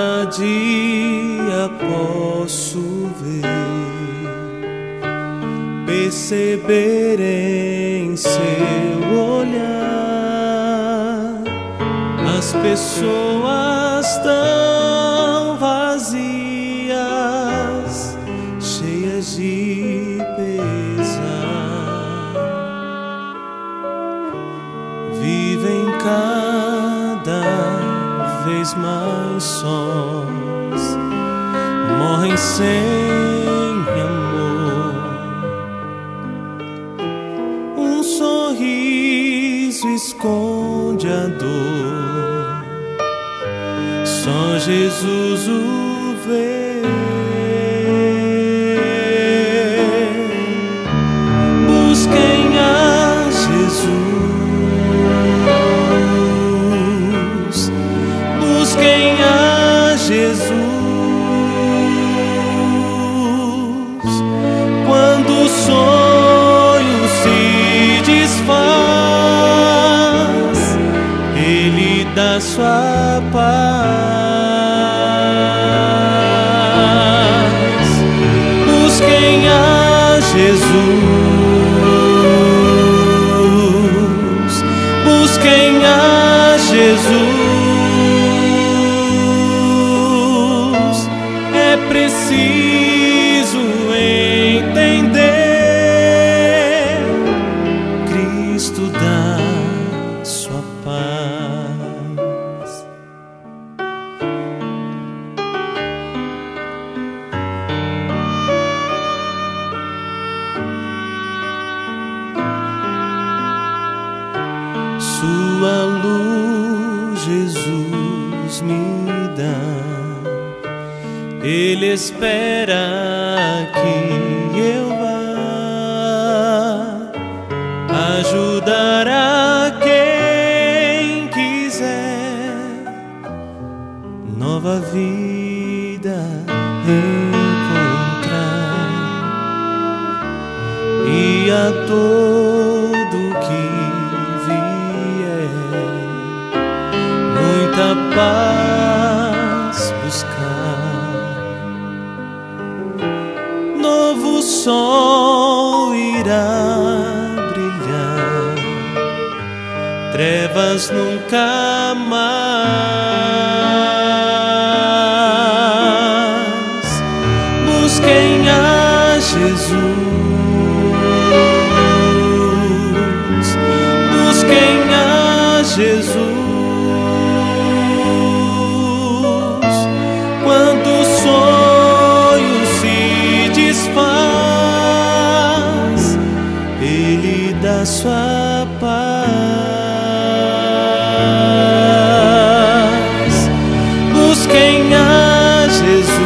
cada dia posso ver, perceber em seu olhar as pessoas tão vazias, cheias de pesar, vivem cada vez mais sós, morrem sem amor. Um sorriso esconde a dor, só Jesus o vê. Busquem a Jesus, busquem a Jesus. Quando o sonho se desfaz, Ele dá sua paz. Busquem a Jesus, busquem a Jesus. É preciso entender, Cristo dá sua paz. Sua luz Jesus me dá, Ele espera que eu vá ajudar a quem quiser nova vida encontrar, e a todo que muita paz buscar. Novo sol irá brilhar, trevas nunca mais. Busquem a Jesus, busquem a Jesus. Quando o sonho se desfaz, Ele dá sua paz. Busquem a Jesus,